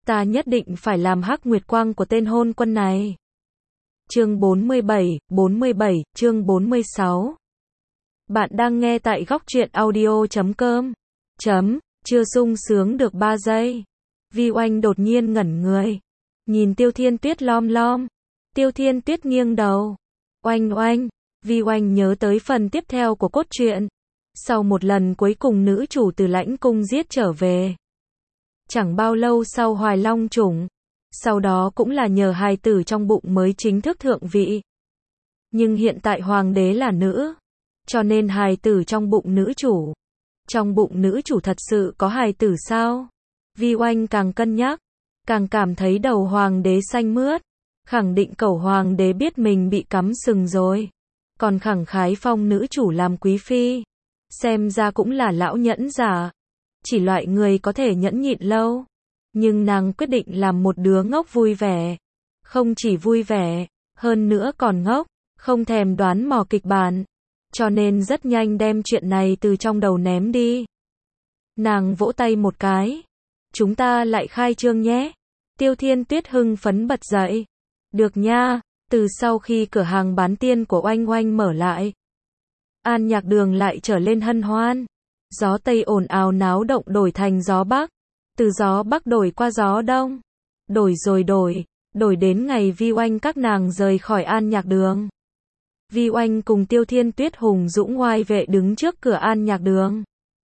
ta nhất định phải làm hắc nguyệt quang của tên hôn quân này. Chương 47, chương 46. Bạn đang nghe tại góc truyện audio.com. Chưa sung sướng được 3 giây. Vi Oanh đột nhiên ngẩn người. Nhìn Tiêu Thiên Tuyết lom lom. Tiêu Thiên Tuyết nghiêng đầu. Oanh oanh. Vi Oanh nhớ tới phần tiếp theo của cốt truyện. Sau một lần cuối cùng nữ chủ từ lãnh cung giết trở về. Chẳng bao lâu sau Hoài Long chủng. Sau đó cũng là nhờ hài tử trong bụng mới chính thức thượng vị. Nhưng hiện tại hoàng đế là nữ. Cho nên hài tử trong bụng nữ chủ. Trong bụng nữ chủ thật sự có hài tử sao? Vi Oanh càng cân nhắc, càng cảm thấy đầu hoàng đế xanh mướt. Khẳng định cẩu hoàng đế biết mình bị cắm sừng rồi. Còn khẳng khái phong nữ chủ làm quý phi. Xem ra cũng là lão nhẫn giả. Chỉ loại người có thể nhẫn nhịn lâu. Nhưng nàng quyết định làm một đứa ngốc vui vẻ. Không chỉ vui vẻ, hơn nữa còn ngốc, không thèm đoán mò kịch bản. Cho nên rất nhanh đem chuyện này từ trong đầu ném đi. Nàng vỗ tay một cái. Chúng ta lại khai trương nhé. Tiêu Thiên Tuyết hưng phấn bật dậy. Được nha, từ sau khi cửa hàng bán tiên của Oanh Oanh mở lại. An Nhạc Đường lại trở lên hân hoan. Gió Tây ồn ào náo động đổi thành gió Bắc. Từ gió Bắc đổi qua gió Đông. Đổi rồi đổi đến ngày Vi Oanh các nàng rời khỏi An Nhạc Đường. Vi Oanh cùng Tiêu Thiên Tuyết hùng dũng oai vệ đứng trước cửa An Nhạc Đường.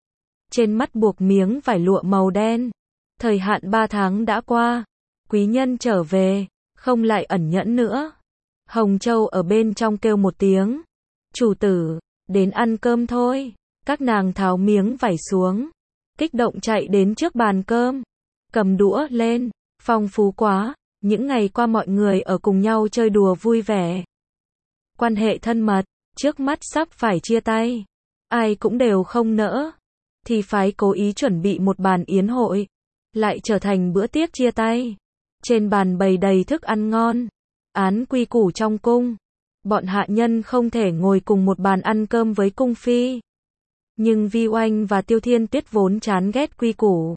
Trên mắt buộc miếng vải lụa màu đen. Thời hạn 3 tháng đã qua. Quý nhân trở về, không lại ẩn nhẫn nữa. Hồng Châu ở bên trong kêu một tiếng. Chủ tử, đến ăn cơm thôi. Các nàng tháo miếng vải xuống. Kích động chạy đến trước bàn cơm. Cầm đũa lên. Phong phú quá. Những ngày qua mọi người ở cùng nhau chơi đùa vui vẻ. Quan hệ thân mật. Trước mắt sắp phải chia tay. Ai cũng đều không nỡ. Thì phái cố ý chuẩn bị một bàn yến hội. Lại trở thành bữa tiệc chia tay. Trên bàn bày đầy thức ăn ngon. Án quy củ trong cung. Bọn hạ nhân không thể ngồi cùng một bàn ăn cơm với cung phi. Nhưng Vi Oanh và Tiêu Thiên Tuyết vốn chán ghét quy củ.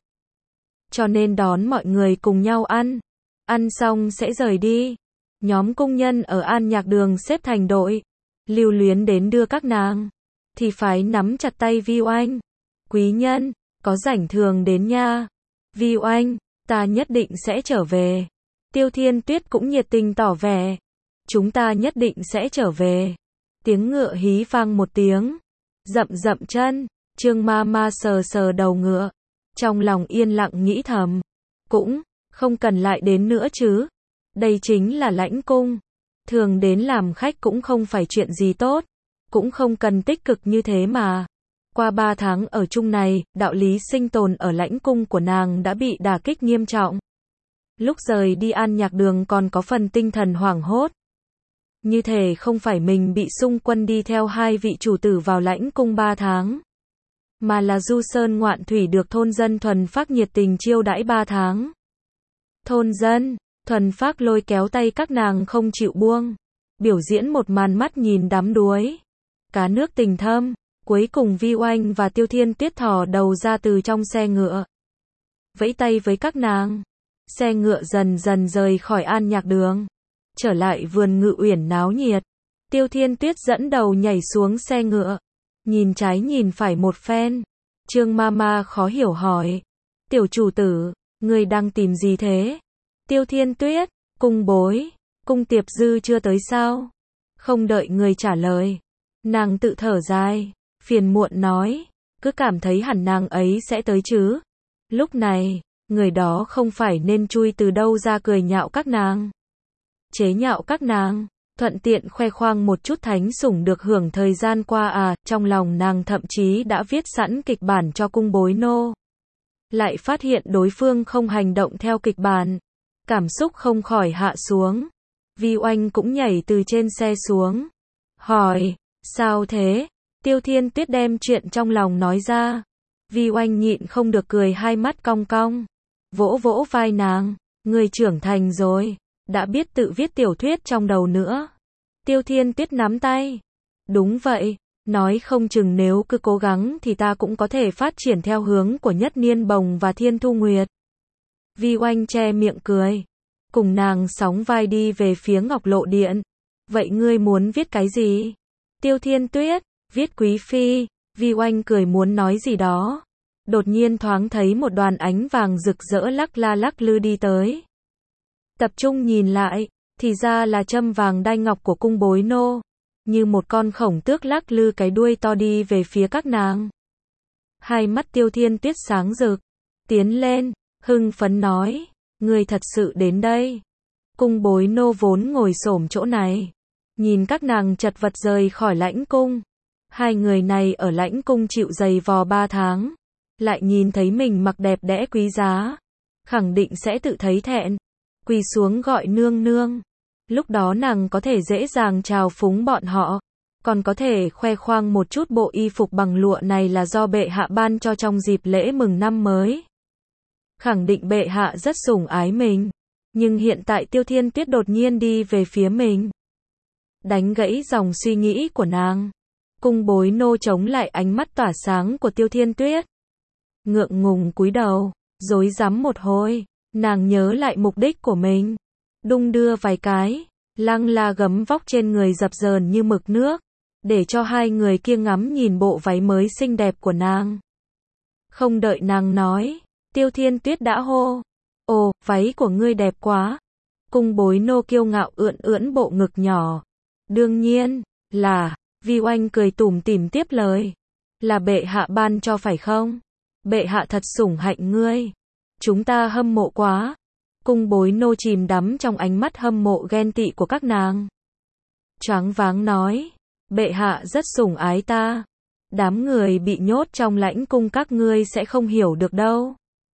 Cho nên đón mọi người cùng nhau ăn. Ăn xong sẽ rời đi. Nhóm cung nhân ở An Nhạc Đường xếp thành đội. Lưu luyến đến đưa các nàng. Thì phải nắm chặt tay Vi Oanh. Quý nhân, có rảnh thường đến nha. Vi Oanh, ta nhất định sẽ trở về. Tiêu Thiên Tuyết cũng nhiệt tình tỏ vẻ. Chúng ta nhất định sẽ trở về. Tiếng ngựa hí vang một tiếng. Dậm dậm chân. Trương ma ma sờ sờ đầu ngựa. Trong lòng yên lặng nghĩ thầm. Cũng, không cần lại đến nữa chứ. Đây chính là lãnh cung. Thường đến làm khách cũng không phải chuyện gì tốt. Cũng không cần tích cực như thế mà. Qua 3 tháng ở chung này, đạo lý sinh tồn ở lãnh cung của nàng đã bị đả kích nghiêm trọng. Lúc rời đi An Nhạc Đường còn có phần tinh thần hoảng hốt. Như thể không phải mình bị xung quân đi theo 2 vị chủ tử vào lãnh cung 3 tháng. Mà là du sơn ngoạn thủy được thôn dân thuần phác nhiệt tình chiêu đãi 3 tháng. Thôn dân, thuần phác lôi kéo tay các nàng không chịu buông. Biểu diễn một màn mắt nhìn đắm đuối. Cá nước tình thâm. Cuối cùng Vi Oanh và Tiêu Thiên Tuyết thò đầu ra từ trong xe ngựa. Vẫy tay với các nàng. Xe ngựa dần dần rời khỏi An Nhạc Đường. Trở lại vườn Ngự Uyển náo nhiệt. Tiêu Thiên Tuyết dẫn đầu nhảy xuống xe ngựa. Nhìn trái nhìn phải một phen. Trương Mama khó hiểu hỏi. Tiểu chủ tử, người đang tìm gì thế? Tiêu Thiên Tuyết, cung bối, cung Tiệp Dư chưa tới sao? Không đợi người trả lời. Nàng tự thở dài. Phiền muộn nói, cứ cảm thấy hẳn nàng ấy sẽ tới chứ. Lúc này, người đó không phải nên chui từ đâu ra cười nhạo các nàng. Chế nhạo các nàng, thuận tiện khoe khoang một chút thánh sủng được hưởng thời gian qua à, trong lòng nàng thậm chí đã viết sẵn kịch bản cho cung bối nô. Lại phát hiện đối phương không hành động theo kịch bản. Cảm xúc không khỏi hạ xuống. Vi Oanh cũng nhảy từ trên xe xuống. Hỏi, sao thế? Tiêu Thiên Tuyết đem chuyện trong lòng nói ra. Vi Oanh nhịn không được cười hai mắt cong cong. Vỗ vỗ vai nàng. Người trưởng thành rồi. Đã biết tự viết tiểu thuyết trong đầu nữa. Tiêu Thiên Tuyết nắm tay. Đúng vậy. Nói không chừng nếu cứ cố gắng thì ta cũng có thể phát triển theo hướng của Nhất Niên Bồng và Thiên Thu Nguyệt. Vi Oanh che miệng cười, cùng nàng sóng vai đi về phía Ngọc Lộ Điện. Vậy ngươi muốn viết cái gì? Tiêu Thiên Tuyết, viết quý phi. Vi Oanh cười muốn nói gì đó. Đột nhiên thoáng thấy một đoàn ánh vàng rực rỡ lắc la lắc lư đi tới. Tập trung nhìn lại, thì ra là châm vàng đai ngọc của cung bối nô. Như một con khổng tước lắc lư cái đuôi to đi về phía các nàng. Hai mắt Tiêu Thiên Tuyết sáng rực, tiến lên, hưng phấn nói, ngươi thật sự đến đây. Cung bối nô vốn ngồi xổm chỗ này, nhìn các nàng chật vật rời khỏi lãnh cung. Hai người này ở lãnh cung chịu giày vò 3 tháng, lại nhìn thấy mình mặc đẹp đẽ quý giá, khẳng định sẽ tự thấy thẹn, quỳ xuống gọi nương nương. Lúc đó nàng có thể dễ dàng chào phúng bọn họ, còn có thể khoe khoang một chút bộ y phục bằng lụa này là do bệ hạ ban cho trong dịp lễ mừng năm mới. Khẳng định bệ hạ rất sủng ái mình, nhưng hiện tại Tiêu Thiên Tuyết đột nhiên đi về phía mình, đánh gãy dòng suy nghĩ của nàng. Cung bối nô chống lại ánh mắt tỏa sáng của Tiêu Thiên Tuyết, ngượng ngùng cúi đầu, rối rắm một hồi, nàng nhớ lại mục đích của mình, đung đưa vài cái, lăng la gấm vóc trên người dập dờn như mực nước, để cho hai người kia ngắm nhìn bộ váy mới xinh đẹp của nàng. Không đợi nàng nói, Tiêu Thiên Tuyết đã hô, ồ, váy của ngươi đẹp quá. Cung bối nô kiêu ngạo ưỡn ưỡn bộ ngực nhỏ, đương nhiên là. Vi Oanh cười tủm tỉm tiếp lời, là bệ hạ ban cho phải không? Bệ hạ thật sủng hạnh ngươi, chúng ta hâm mộ quá. Cung bối nô chìm đắm trong ánh mắt hâm mộ ghen tị của các nàng, choáng váng nói, bệ hạ rất sủng ái ta, đám người bị nhốt trong lãnh cung các ngươi sẽ không hiểu được đâu.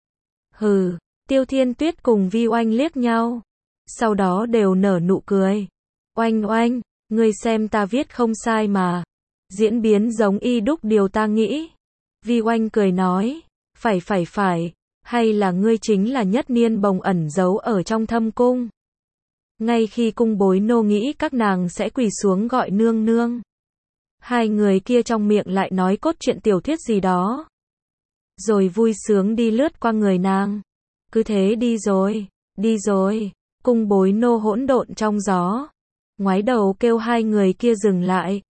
Hừ. Tiêu Thiên Tuyết cùng Vi Oanh liếc nhau, sau đó đều nở nụ cười. Oanh oanh, ngươi xem ta viết không sai mà, diễn biến giống y đúc điều ta nghĩ. Vi Oanh cười nói, phải, hay là ngươi chính là Nhất Niên Bồng ẩn giấu ở trong thâm cung. Ngay khi cung bối nô nghĩ các nàng sẽ quỳ xuống gọi nương nương, hai người kia trong miệng lại nói cốt truyện tiểu thuyết gì đó, rồi vui sướng đi lướt qua người nàng. Cứ thế đi rồi, cung bối nô hỗn độn trong gió, ngoái đầu kêu hai người kia dừng lại.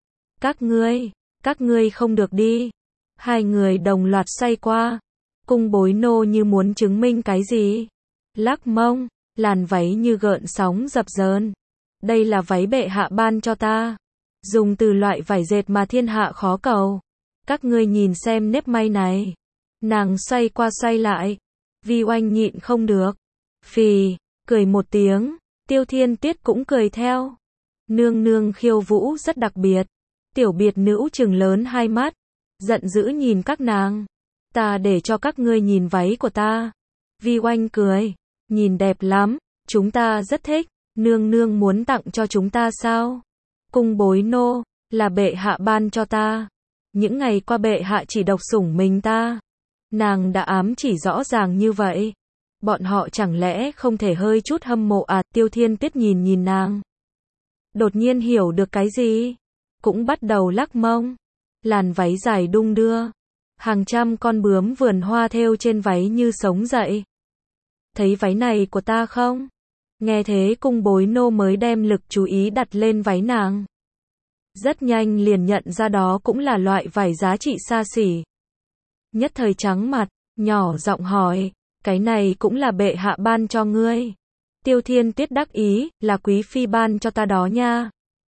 Các ngươi không được đi. Hai người đồng loạt xoay qua. Cung bối nô như muốn chứng minh cái gì, lắc mông, làn váy như gợn sóng dập dờn. Đây là váy bệ hạ ban cho ta, dùng từ loại vải dệt mà thiên hạ khó cầu. Các ngươi nhìn xem nếp may này. Nàng xoay qua xoay lại. Vi Oanh nhịn không được, phì, cười một tiếng. Tiêu Thiên Tuyết cũng cười theo. Nương nương khiêu vũ rất đặc biệt. Tiểu biệt nữ trừng lớn hai mắt, giận dữ nhìn các nàng. Ta để cho các ngươi nhìn váy của ta. Vi Oanh cười, nhìn đẹp lắm, chúng ta rất thích. Nương nương muốn tặng cho chúng ta sao? Cung bối nô, là bệ hạ ban cho ta. Những ngày qua bệ hạ chỉ độc sủng mình ta. Nàng đã ám chỉ rõ ràng như vậy. Bọn họ chẳng lẽ không thể hơi chút hâm mộ à? Tiêu Thiên Tuyết nhìn nàng, đột nhiên hiểu được cái gì, cũng bắt đầu lắc mông. Làn váy dài đung đưa, hàng trăm con bướm vườn hoa thêu trên váy như sống dậy. Thấy váy này của ta không? Nghe thế cung bối nô mới đem lực chú ý đặt lên váy nàng. Rất nhanh liền nhận ra đó cũng là loại vải giá trị xa xỉ. Nhất thời trắng mặt, nhỏ giọng hỏi, cái này cũng là bệ hạ ban cho ngươi? Tiêu Thiên Tuyết đắc ý, là quý phi ban cho ta đó nha.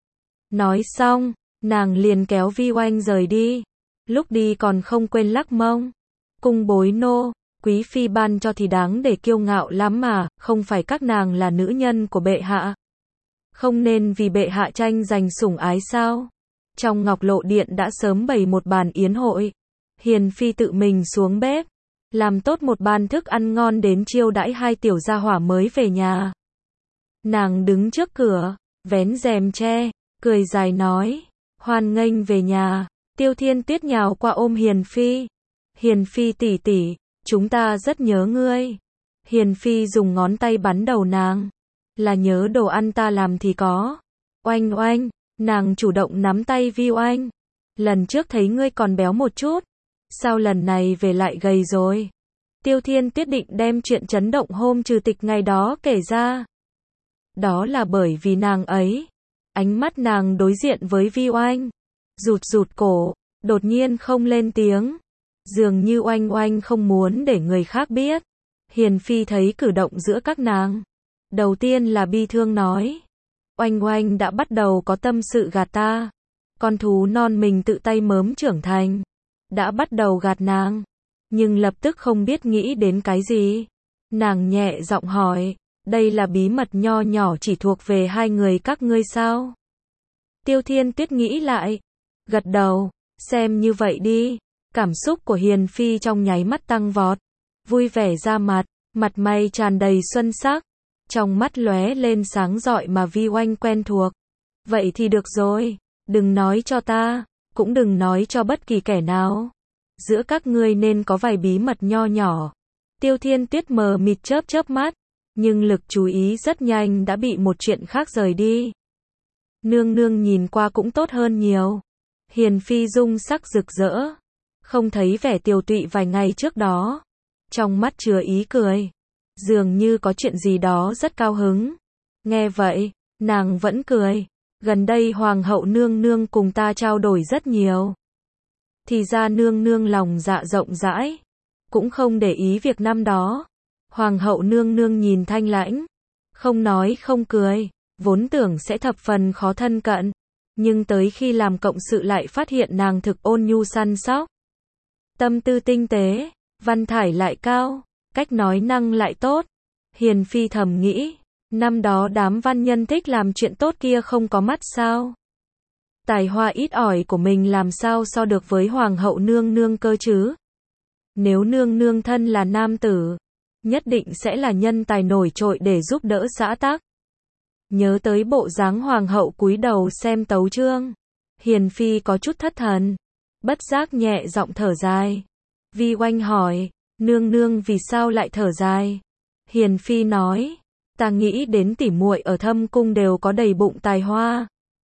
Nói xong, nàng liền kéo Vi Oanh rời đi. Lúc đi còn không quên lắc mông. Cung bối nô, quý phi ban cho thì đáng để kiêu ngạo lắm mà, không phải các nàng là nữ nhân của bệ hạ, không nên vì bệ hạ tranh giành sủng ái sao? Trong Ngọc Lộ Điện đã sớm bày một bàn yến hội. Hiền phi tự mình xuống bếp, làm tốt một bàn thức ăn ngon đến chiêu đãi hai tiểu gia hỏa mới về nhà. Nàng đứng trước cửa, vén rèm tre, cười dài nói, hoan nghênh về nhà. Tiêu Thiên Tuyết nhào qua ôm Hiền phi. Hiền phi tỷ tỷ, chúng ta rất nhớ ngươi. Hiền phi dùng ngón tay bắn đầu nàng, là nhớ đồ ăn ta làm thì có. Oanh oanh, nàng chủ động nắm tay Vi Oanh. Lần trước thấy ngươi còn béo một chút, sao lần này về lại gầy rồi? Tiêu Thiên Tuyết định đem chuyện chấn động hôm trừ tịch ngày đó kể ra. Đó là bởi vì nàng ấy. Ánh mắt nàng đối diện với Vi Oanh. Rụt rụt cổ, đột nhiên không lên tiếng. Dường như Oanh Oanh không muốn để người khác biết. Hiền Phi thấy cử động giữa các nàng. Đầu tiên là bi thương nói. Oanh Oanh đã bắt đầu có tâm sự gạt ta. Con thú non mình tự tay mớm trưởng thành. Đã bắt đầu gạt nàng. Nhưng lập tức không biết nghĩ đến cái gì. Nàng nhẹ giọng hỏi. Đây là bí mật nho nhỏ chỉ thuộc về hai người các ngươi sao? Tiêu Thiên Tuyết nghĩ lại. Gật đầu. Xem như vậy đi. Cảm xúc của Hiền Phi trong nháy mắt tăng vọt. Vui vẻ ra mặt. Mặt mày tràn đầy xuân sắc. Trong mắt lóe lên sáng rọi mà Vi Oanh quen thuộc. Vậy thì được rồi. Đừng nói cho ta. Cũng đừng nói cho bất kỳ kẻ nào. Giữa các ngươi nên có vài bí mật nho nhỏ. Tiêu Thiên Tuyết mờ mịt chớp chớp mắt. Nhưng lực chú ý rất nhanh đã bị một chuyện khác rời đi. Nương nương nhìn qua cũng tốt hơn nhiều. Hiền Phi dung sắc rực rỡ. Không thấy vẻ tiều tụy vài ngày trước đó. Trong mắt chứa ý cười. Dường như có chuyện gì đó rất cao hứng. Nghe vậy, nàng vẫn cười. Gần đây Hoàng hậu nương nương cùng ta trao đổi rất nhiều. Thì ra nương nương lòng dạ rộng rãi. Cũng không để ý việc năm đó. Hoàng hậu nương nương nhìn thanh lãnh. Không nói không cười. Vốn tưởng sẽ thập phần khó thân cận. Nhưng tới khi làm cộng sự lại phát hiện nàng thực ôn nhu săn sóc. Tâm tư tinh tế. Văn thải lại cao. Cách nói năng lại tốt. Hiền Phi thầm nghĩ. Năm đó đám văn nhân thích làm chuyện tốt kia không có mắt sao? Tài hoa ít ỏi của mình làm sao so được với Hoàng hậu nương nương cơ chứ? Nếu nương nương thân là nam tử, nhất định sẽ là nhân tài nổi trội để giúp đỡ xã tắc. Nhớ tới bộ dáng Hoàng hậu cúi đầu xem tấu chương. Hiền Phi có chút thất thần. Bất giác nhẹ giọng thở dài. Vi Oanh hỏi, nương nương vì sao lại thở dài? Hiền Phi nói, ta nghĩ đến tỉ muội ở Thâm cung đều có đầy bụng tài hoa.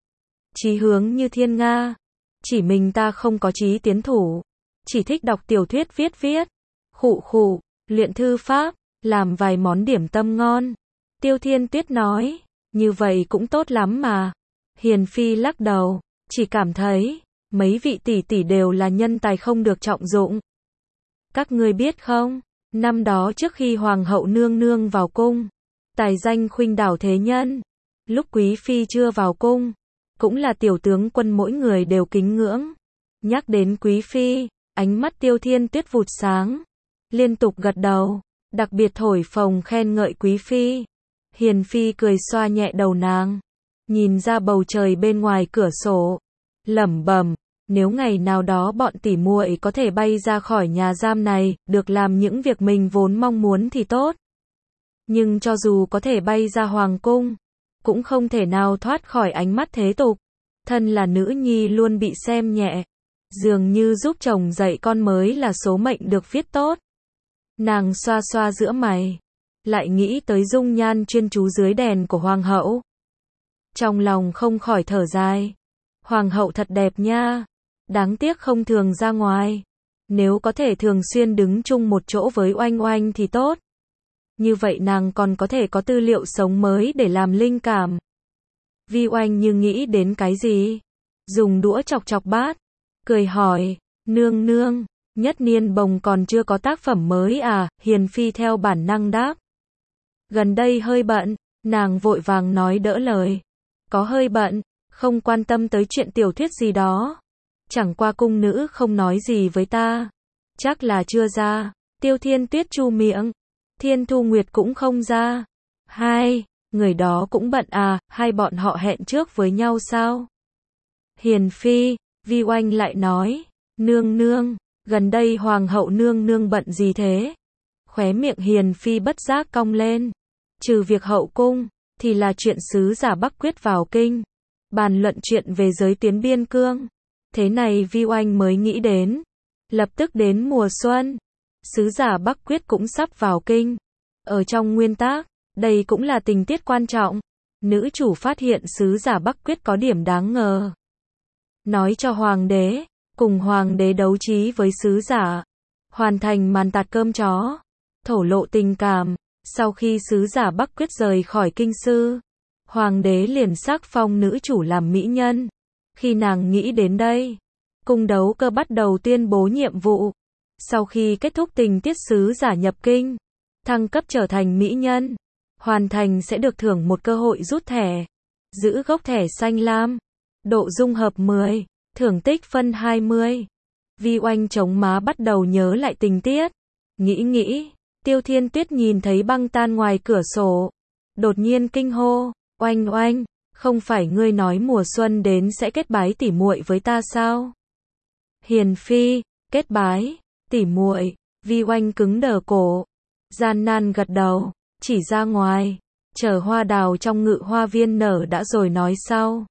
Chí hướng như thiên nga. Chỉ mình ta không có chí tiến thủ. Chỉ thích đọc tiểu thuyết viết. Khụ khụ, luyện thư pháp, làm vài món điểm tâm ngon. Tiêu Thiên Tuyết nói, như vậy cũng tốt lắm mà. Hiền Phi lắc đầu, chỉ cảm thấy, mấy vị tỷ tỷ đều là nhân tài không được trọng dụng. Các ngươi biết không, năm đó trước khi Hoàng hậu nương nương vào cung, tài danh khuynh đảo thế nhân. Lúc Quý Phi chưa vào cung, cũng là tiểu tướng quân mỗi người đều kính ngưỡng. Nhắc đến Quý Phi, ánh mắt Tiêu Thiên Tuyết vụt sáng. Liên tục gật đầu, đặc biệt thổi phồng khen ngợi Quý Phi. Hiền Phi cười xoa nhẹ đầu nàng. Nhìn ra bầu trời bên ngoài cửa sổ. Lẩm bẩm, nếu ngày nào đó bọn tỉ muội có thể bay ra khỏi nhà giam này, được làm những việc mình vốn mong muốn thì tốt. Nhưng cho dù có thể bay ra hoàng cung, cũng không thể nào thoát khỏi ánh mắt thế tục. Thân là nữ nhi luôn bị xem nhẹ. Dường như giúp chồng dạy con mới là số mệnh được viết tốt. Nàng xoa xoa giữa mày. Lại nghĩ tới dung nhan chuyên chú dưới đèn của Hoàng hậu. Trong lòng không khỏi thở dài. Hoàng hậu thật đẹp nha. Đáng tiếc không thường ra ngoài. Nếu có thể thường xuyên đứng chung một chỗ với Oanh Oanh thì tốt. Như vậy nàng còn có thể có tư liệu sống mới để làm linh cảm. Vi Oanh như nghĩ đến cái gì? Dùng đũa chọc chọc bát. Cười hỏi, nương nương, Nhất Niên Bồng còn chưa có tác phẩm mới à? Hiền Phi theo bản năng đáp. Gần đây hơi bận, nàng vội vàng nói đỡ lời. Có hơi bận, không quan tâm tới chuyện tiểu thuyết gì đó. Chẳng qua cung nữ không nói gì với ta. Chắc là chưa ra. Tiêu Thiên Tuyết chu miệng. Thiên Thu Nguyệt cũng không ra. Hai, người đó cũng bận à? Hai bọn họ hẹn trước với nhau sao? Hiền Phi, Vi Oanh lại nói. Nương nương, gần đây Hoàng hậu nương nương bận gì thế? Khóe miệng Hiền Phi bất giác cong lên. Trừ việc hậu cung, thì là chuyện sứ giả Bắc Quyết vào kinh. Bàn luận chuyện về giới tuyến biên cương. Thế này Vi Oanh mới nghĩ đến. Lập tức đến mùa xuân. Sứ giả Bắc Quyết cũng sắp vào kinh. Ở trong nguyên tác, đây cũng là tình tiết quan trọng. Nữ chủ phát hiện sứ giả Bắc Quyết có điểm đáng ngờ. Nói cho hoàng đế, cùng hoàng đế đấu trí với sứ giả. Hoàn thành màn tạt cơm chó. thổ lộ tình cảm. Sau khi sứ giả Bắc Quyết rời khỏi kinh sư, hoàng đế liền sắc phong nữ chủ làm mỹ nhân. Khi nàng nghĩ đến đây, cung đấu cơ bắt đầu tuyên bố nhiệm vụ. Sau khi kết thúc tình tiết sứ giả nhập kinh, thăng cấp trở thành mỹ nhân, hoàn thành sẽ được thưởng một cơ hội rút thẻ. Giữ gốc thẻ xanh lam. Độ dung hợp 10. Thưởng tích phân 20. Vi Oanh chống má bắt đầu nhớ lại tình tiết. Nghĩ. Tiêu Thiên Tuyết nhìn thấy băng tan ngoài cửa sổ. Đột nhiên kinh hô. Oanh, không phải ngươi nói mùa xuân đến sẽ kết bái tỉ muội với ta sao? Hiền phi, kết bái, tỉ muội. Vi Oanh cứng đờ cổ. Gian nan gật đầu, chỉ ra ngoài. Chờ hoa đào trong ngự hoa viên nở đã rồi nói sau.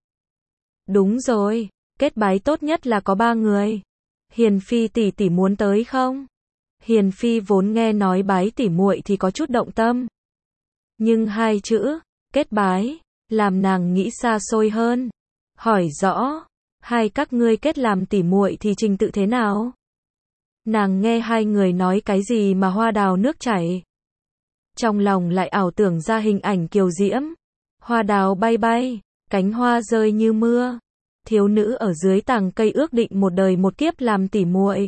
Đúng rồi, kết bái tốt nhất là có 3 người. Hiền phi tỷ muốn tới không? Hiền phi vốn nghe nói bái tỉ muội thì có chút động tâm. Nhưng 2 chữ, kết bái, làm nàng nghĩ xa xôi hơn. Hỏi rõ, hai các ngươi kết làm tỉ muội thì trình tự thế nào? Nàng nghe 2 người nói cái gì mà hoa đào nước chảy. Trong lòng lại ảo tưởng ra hình ảnh kiều diễm. Hoa đào bay, cánh hoa rơi như mưa. Thiếu nữ ở dưới tàng cây ước định một đời một kiếp làm tỉ muội.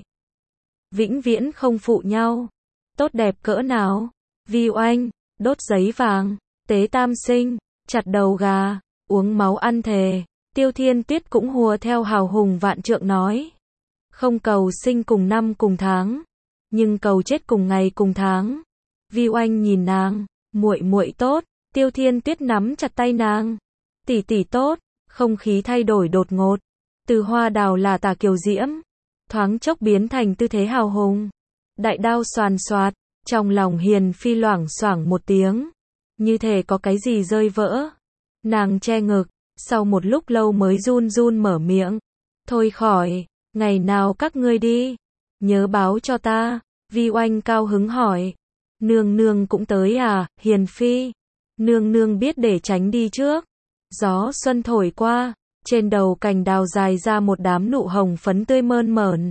Vĩnh viễn không phụ nhau. Tốt đẹp cỡ nào. Vi Oanh, đốt giấy vàng, tế tam sinh, chặt đầu gà, uống máu ăn thề. Tiêu Thiên Tuyết cũng hùa theo hào hùng vạn trượng nói. Không cầu sinh cùng năm cùng tháng, nhưng cầu chết cùng ngày cùng tháng. Vi Oanh nhìn nàng, muội tốt. Tiêu Thiên Tuyết nắm chặt tay nàng. Tỷ tốt. Không khí thay đổi đột ngột. Từ hoa đào là tà kiều diễm, thoáng chốc biến thành tư thế hào hùng. Đại đao xoàn xoạt, trong lòng Hiền phi loảng xoảng một tiếng, như thể có cái gì rơi vỡ. Nàng che ngực, sau một lúc lâu mới run mở miệng. Thôi khỏi, ngày nào các ngươi đi, nhớ báo cho ta. Vi Oanh cao hứng hỏi. Nương cũng tới à? Hiền phi, nương biết để tránh đi trước. Gió xuân thổi qua, trên đầu cành đào dài ra một đám nụ hồng phấn tươi mơn mởn.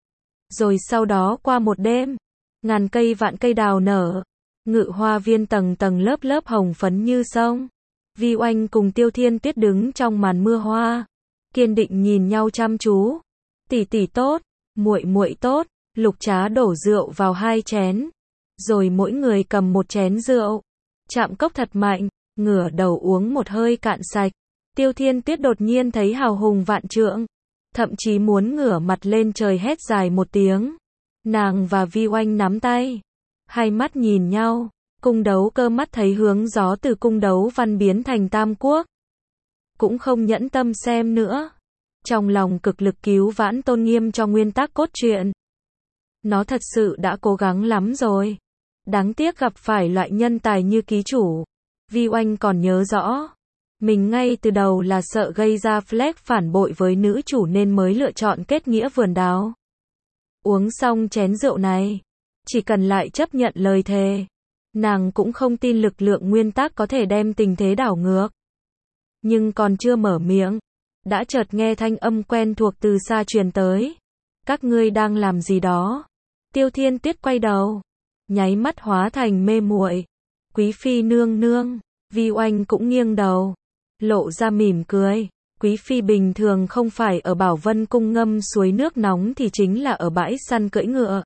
Rồi sau đó qua một đêm, ngàn cây vạn cây đào nở, ngự hoa viên tầng tầng lớp hồng phấn như sông. Vi Oanh cùng Tiêu Thiên Tuyết đứng trong màn mưa hoa, kiên định nhìn nhau chăm chú. Tỷ tốt, muội tốt. Lục Trá đổ rượu vào 2 chén, rồi mỗi người cầm một chén rượu, chạm cốc thật mạnh, ngửa đầu uống một hơi cạn sạch. Tiêu Thiên Tuyết đột nhiên thấy hào hùng vạn trượng, thậm chí muốn ngửa mặt lên trời hét dài một tiếng. Nàng và Vi Oanh nắm tay, hai mắt nhìn nhau. Cung đấu cơ mắt thấy hướng gió từ cung đấu văn biến thành tam quốc, cũng không nhẫn tâm xem nữa. Trong lòng cực lực cứu vãn tôn nghiêm cho nguyên tắc cốt truyện. Nó thật sự đã cố gắng lắm rồi. Đáng tiếc gặp phải loại nhân tài như ký chủ. Vi Oanh còn nhớ rõ, mình ngay từ đầu là sợ gây ra flag phản bội với nữ chủ nên mới lựa chọn kết nghĩa vườn đào. Uống xong chén rượu này, chỉ cần lại chấp nhận lời thề, nàng cũng không tin lực lượng nguyên tắc có thể đem tình thế đảo ngược. Nhưng còn chưa mở miệng, đã chợt nghe thanh âm quen thuộc từ xa truyền tới. Các ngươi đang làm gì đó? Tiêu Thiên Tuyết quay đầu, nháy mắt hóa thành mê muội. Quý phi nương. Vi Oanh cũng nghiêng đầu, lộ ra mỉm cười. Quý phi bình thường không phải ở Bảo Vân cung ngâm suối nước nóng thì chính là ở bãi săn cưỡi ngựa.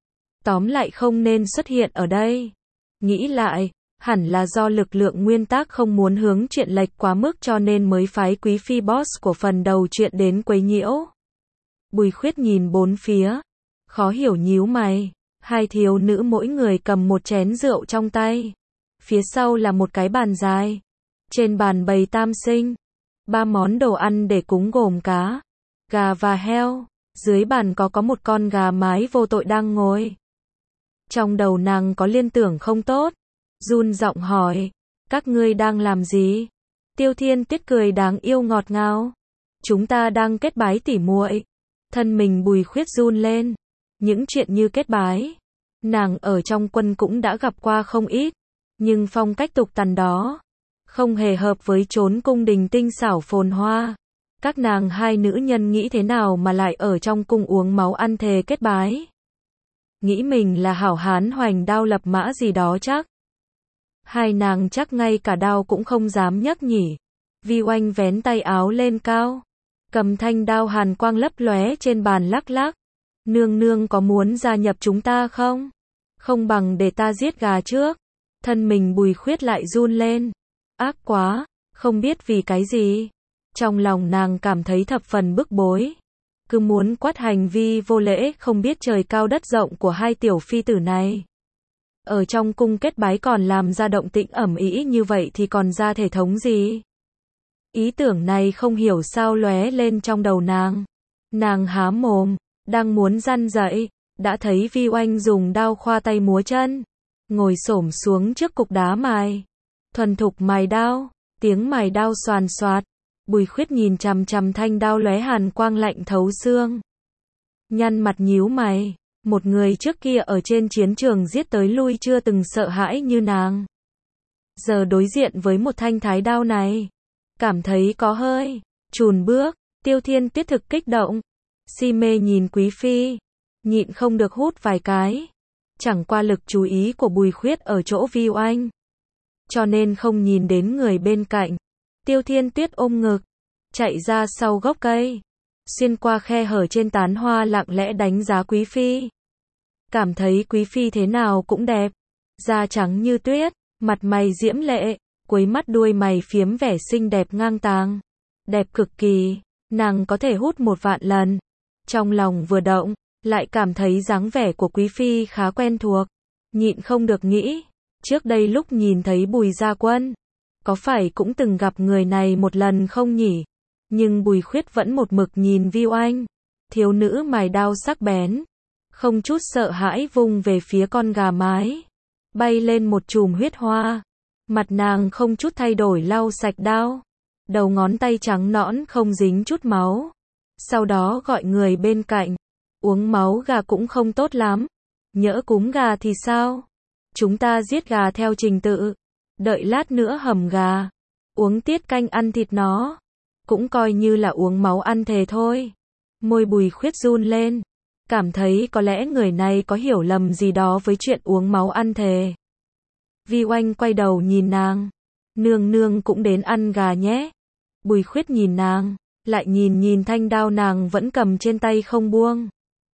Tóm lại không nên xuất hiện ở đây. Nghĩ lại, hẳn là do lực lượng nguyên tắc không muốn hướng chuyện lệch quá mức cho nên mới phái quý phi boss của phần đầu chuyện đến quấy nhiễu. Bùi Khuyết nhìn bốn phía, khó hiểu nhíu mày. 2 thiếu nữ mỗi người cầm một chén rượu trong tay. Phía sau là một cái bàn dài. Trên bàn bày tam sinh, 3 món đồ ăn để cúng gồm cá, gà và heo. Dưới bàn có một con gà mái vô tội đang ngồi. Trong đầu nàng có liên tưởng không tốt, run giọng hỏi, các ngươi đang làm gì? Tiêu Thiên Tuyết cười đáng yêu ngọt ngào. Chúng ta đang kết bái tỉ muội. Thân mình Bùi Khuyết run lên. Những chuyện như kết bái, nàng ở trong quân cũng đã gặp qua không ít, nhưng phong cách tục tằn đó không hề hợp với chốn cung đình tinh xảo phồn hoa. Các nàng 2 nữ nhân nghĩ thế nào mà lại ở trong cung uống máu ăn thề kết bái? nghĩ mình là hảo hán hoành đao lập mã gì đó chắc. Hai nàng chắc ngay cả đao cũng không dám nhấc nhỉ. Vi Oanh vén tay áo lên cao, cầm thanh đao hàn quang lấp lóe trên bàn lắc lắc. Nương nương có muốn gia nhập chúng ta không? Không bằng để ta giết gà trước. Thân mình Bùi Khuyết lại run lên. Ác quá, không biết vì cái gì. Trong lòng nàng cảm thấy thập phần bức bối. Cứ muốn quát hành vi vô lễ không biết trời cao đất rộng của hai tiểu phi tử này. Ở trong cung kết bái còn làm ra động tĩnh ầm ĩ như vậy thì còn ra thể thống gì? Ý tưởng này không hiểu sao lóe lên trong đầu nàng. Nàng há mồm, đang muốn răn dậy, đã thấy Vi Oanh dùng đao khoa tay múa chân, ngồi xổm xuống trước cục đá mài. Thuần thục mài đao, tiếng mài đao xoàn xoạt. Bùi Khuyết nhìn chằm chằm thanh đao lóe hàn quang lạnh thấu xương. Nhăn mặt nhíu mày, một người trước kia ở trên chiến trường giết tới lui chưa từng sợ hãi như nàng. Giờ đối diện với một thanh thái đao này, cảm thấy có hơi chùn bước. Tiêu Thiên Tuyết thực kích động, si mê nhìn Quý Phi, nhịn không được hút vài cái. Chẳng qua lực chú ý của Bùi Khuyết ở chỗ Vi Oanh, cho nên không nhìn đến người bên cạnh. Tiêu Thiên Tuyết ôm ngực, chạy ra sau gốc cây, xuyên qua khe hở trên tán hoa lặng lẽ đánh giá Quý Phi. Cảm thấy Quý Phi thế nào cũng đẹp, da trắng như tuyết, mặt mày diễm lệ, quấy mắt đuôi mày phiếm vẻ xinh đẹp ngang tàng. Đẹp cực kỳ, nàng có thể hút 1.000.000 lần. Trong lòng vừa động, lại cảm thấy dáng vẻ của Quý Phi khá quen thuộc. Nhịn không được nghĩ, trước đây lúc nhìn thấy Bùi Gia Quân, có phải cũng từng gặp người này một lần không nhỉ? Nhưng Bùi Khuyết vẫn một mực nhìn Vi Oanh, thiếu nữ mài đao sắc bén, không chút sợ hãi vung về phía con gà mái, bay lên một chùm huyết hoa. Mặt nàng không chút thay đổi lau sạch đao, đầu ngón tay trắng nõn không dính chút máu. Sau đó gọi người bên cạnh, uống máu gà cũng không tốt lắm, nhỡ cúm gà thì sao? Chúng ta giết gà theo trình tự, đợi lát nữa hầm gà, uống tiết canh ăn thịt nó, cũng coi như là uống máu ăn thề thôi. Môi Bùi Khuyết run lên, cảm thấy có lẽ người này có hiểu lầm gì đó với chuyện uống máu ăn thề. Vi Oanh quay đầu nhìn nàng, nương nương cũng đến ăn gà nhé. Bùi Khuyết nhìn nàng, lại nhìn thanh đao nàng vẫn cầm trên tay không buông.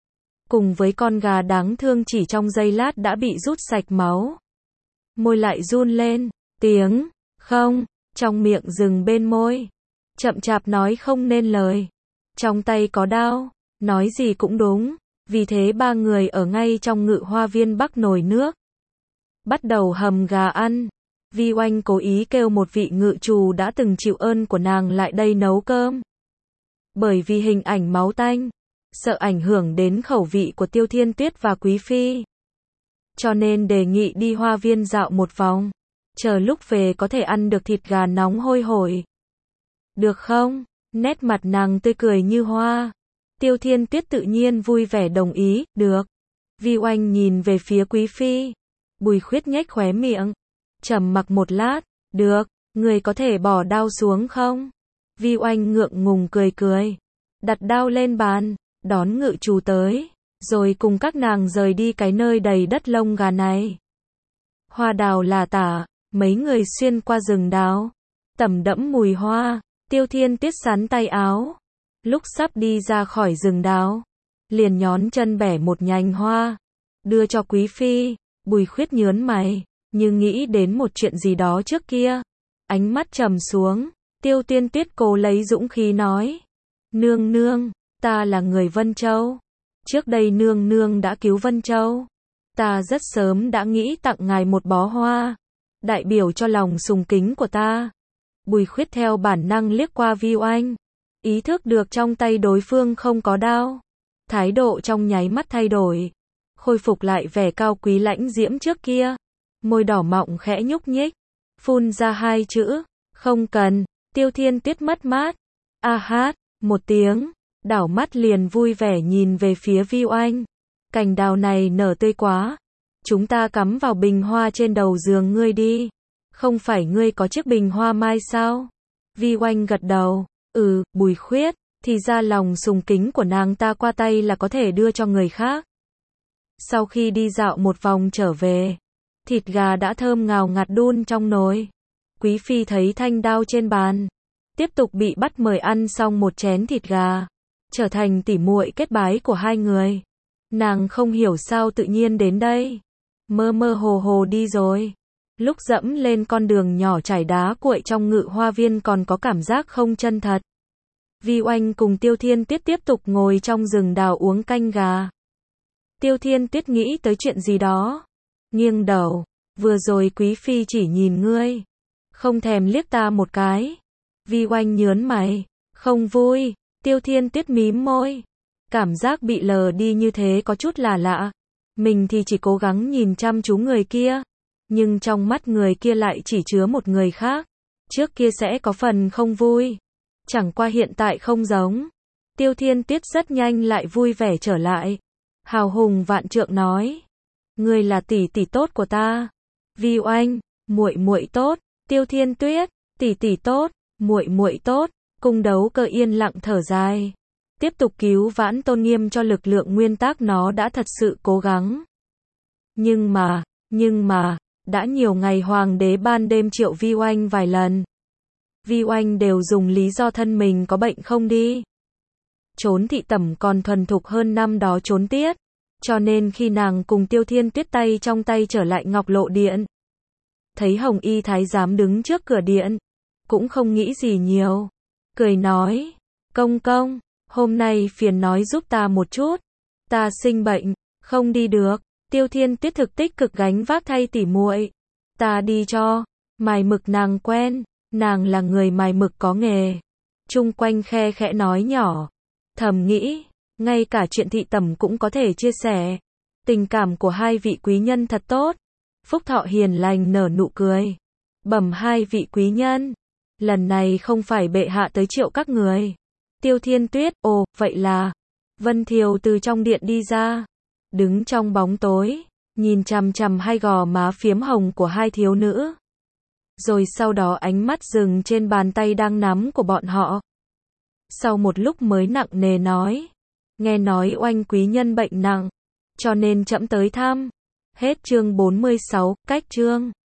Cùng với con gà đáng thương chỉ trong giây lát đã bị rút sạch máu. Môi lại run lên, tiếng, không, trong miệng dừng bên môi. Chậm chạp nói không nên lời. Trong tay có đao, nói gì cũng đúng. Vì thế ba người ở ngay trong Ngự Hoa Viên bắc nồi nước, bắt đầu hầm gà ăn. Vi Oanh cố ý kêu một vị ngự trù đã từng chịu ơn của nàng lại đây nấu cơm. Bởi vì hình ảnh máu tanh, sợ ảnh hưởng đến khẩu vị của Tiêu Thiên Tuyết và Quý Phi, cho nên đề nghị đi hoa viên dạo một vòng, chờ lúc về có thể ăn được thịt gà nóng hôi hổi. Được không? Nét mặt nàng tươi cười như hoa. Tiêu Thiên Tuyết tự nhiên vui vẻ đồng ý, được. Vi Oanh nhìn về phía Quý Phi. Bùi Khuyết nhếch khóe miệng, trầm mặc một lát, được, người có thể bỏ đao xuống không? Vi Oanh ngượng ngùng cười, đặt đao lên bàn, đón ngự trù tới, rồi cùng các nàng rời đi cái nơi đầy đất lông gà này. Hoa đào là tả, mấy người xuyên qua rừng đào, tẩm đẫm mùi hoa. Tiêu Thiên Tuyết sắn tay áo, lúc sắp đi ra khỏi rừng đào, liền nhón chân bẻ một nhành hoa, đưa cho Quý Phi. Bùi Khuyết nhớn mày, như nghĩ đến một chuyện gì đó trước kia, ánh mắt trầm xuống. Tiêu Thiên Tuyết cố lấy dũng khí nói, nương nương, ta là người Vân Châu, trước đây nương nương đã cứu Vân Châu, ta rất sớm đã nghĩ tặng ngài một bó hoa, đại biểu cho lòng sùng kính của ta. Bùi Khuyết theo bản năng liếc qua Vi Oanh, ý thức được trong tay đối phương không có đao, thái độ trong nháy mắt thay đổi, khôi phục lại vẻ cao quý lãnh diễm trước kia. Môi đỏ mọng khẽ nhúc nhích, phun ra hai chữ, không cần. Tiêu Thiên Tuyết mất mát, a hát một tiếng, đảo mắt liền vui vẻ nhìn về phía Vi Oanh. Cành đào này nở tươi quá, chúng ta cắm vào bình hoa trên đầu giường ngươi đi. Không phải ngươi có chiếc bình hoa mai sao? Vi Oanh gật đầu, Bùi Khuyết, thì ra lòng sùng kính của nàng ta qua tay là có thể đưa cho người khác. Sau khi đi dạo một vòng trở về, thịt gà đã thơm ngào ngạt đun trong nồi. Quý phi thấy thanh đao trên bàn, tiếp tục bị bắt mời ăn xong một chén thịt gà, trở thành tỉ muội kết bái của hai người. Nàng không hiểu sao tự nhiên đến đây, mơ mơ hồ hồ đi rồi. Lúc dẫm lên con đường nhỏ trải đá cuội trong Ngự Hoa Viên còn có cảm giác không chân thật. Vi Oanh cùng Tiêu Thiên Tuyết tiếp tục ngồi trong rừng đào uống canh gà. Tiêu Thiên Tuyết nghĩ tới chuyện gì đó, nghiêng đầu, vừa rồi quý phi chỉ nhìn ngươi, không thèm liếc ta một cái. Vi Oanh nhớn mày, không vui. Tiêu Thiên Tuyết mím môi, cảm giác bị lờ đi như thế có chút là lạ. Mình thì chỉ cố gắng nhìn chăm chú người kia, nhưng trong mắt người kia lại chỉ chứa một người khác. Trước kia sẽ có phần không vui, chẳng qua hiện tại không giống. Tiêu Thiên Tuyết rất nhanh lại vui vẻ trở lại, hào hùng vạn trượng nói: "Ngươi là tỷ tỷ tốt của ta." Vi Oanh: "Muội muội tốt." Tiêu Thiên Tuyết: "Tỷ tỷ tốt, muội muội tốt." Cung Đấu Cơ yên lặng thở dài, tiếp tục cứu vãn tôn nghiêm cho lực lượng nguyên tác nó đã thật sự cố gắng. Nhưng mà, đã nhiều ngày hoàng đế ban đêm triệu Vi Oanh vài lần. Vi Oanh đều dùng lý do thân mình có bệnh không đi. Trốn thị tẩm còn thuần thục hơn năm đó trốn tiết, cho nên khi nàng cùng Tiêu Thiên Tuyết tay trong tay trở lại Ngọc Lộ Điện, thấy Hồng Y Thái giám đứng trước cửa điện, cũng không nghĩ gì nhiều, cười nói: "Công công, hôm nay phiền nói giúp ta một chút, ta sinh bệnh, không đi được." Tiêu Thiên Tuyết thực tích cực gánh vác thay tỉ muội, "Ta đi cho." Mài mực nàng quen, nàng là người mài mực có nghề. Chung quanh khe khẽ nói nhỏ, thầm nghĩ, ngay cả chuyện thị tẩm cũng có thể chia sẻ. Tình cảm của hai vị quý nhân thật tốt. Phúc Thọ hiền lành nở nụ cười, bẩm hai vị quý nhân, lần này không phải bệ hạ tới triệu các người. Tiêu Thiên Tuyết: "Ồ, vậy là..." Vân Thiều từ trong điện đi ra, đứng trong bóng tối, nhìn chằm chằm hai gò má phiếm hồng của hai thiếu nữ. Rồi sau đó ánh mắt dừng trên bàn tay đang nắm của bọn họ. Sau một lúc mới nặng nề nói: "Nghe nói Oanh quý nhân bệnh nặng, cho nên trẫm tới thăm." Hết chương 46, cách chương